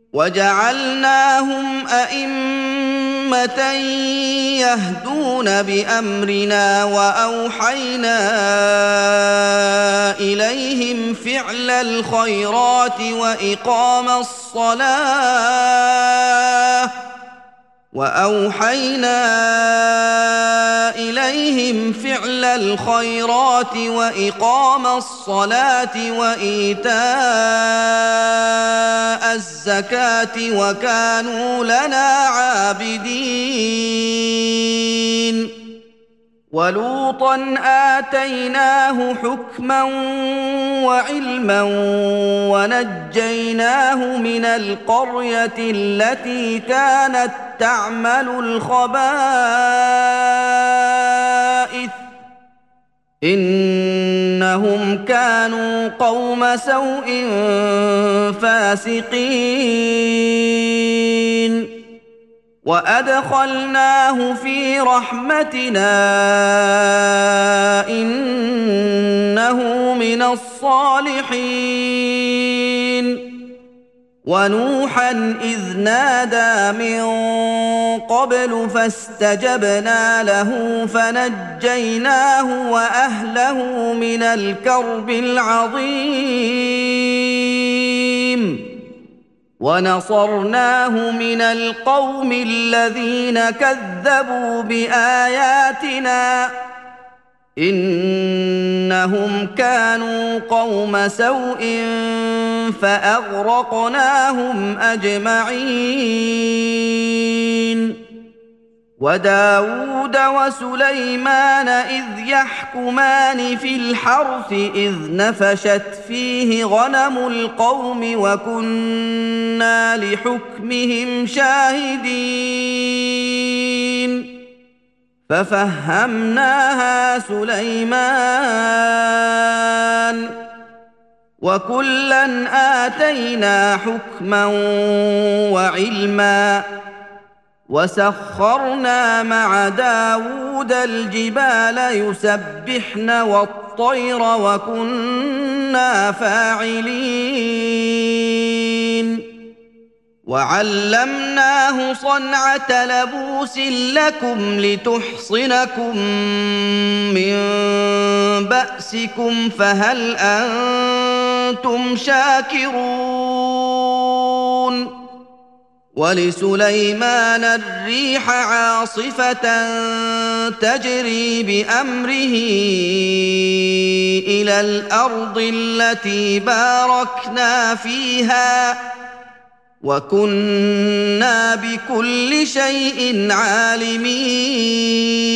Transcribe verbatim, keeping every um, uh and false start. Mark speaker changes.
Speaker 1: وجعلناهم أئمة يهدون بأمرنا وأوحينا إليهم فعل الخيرات وإقام الصلاة وأوحينا إليهم فعل الخيرات وإقام الصلاة وإيتاء الزكاة وكانوا لنا عابدين ولوطا آتيناه حكما وعلما ونجيناه من القرية التي كانت تعمل الخبائث إنهم كانوا قوم سوء فاسقين وأدخلناه في رحمتنا إنه من الصالحين ونوحا إذ نادى من قبل فاستجبنا له فنجيناه وأهله من الكرب العظيم ونصرناه من القوم الذين كذبوا بآياتنا إنهم كانوا قوم سوء فأغرقناهم أجمعين وداود وسليمان إذ يحكمان في الحرث إذ نفشت فيه غنم القوم وكنا لحكمهم شاهدين ففهمناها سليمان وكلا آتينا حكما وعلما وسخرنا مع داود الجبال يسبحن والطير وكنا فاعلين وعلمناه صنعة لبوس لكم لتحصنكم من بأسكم فهل أنتم شاكرون ولسليمان الريح عاصفة تجري بأمره إلى الأرض التي باركنا فيها وكنا بكل شيء عالمين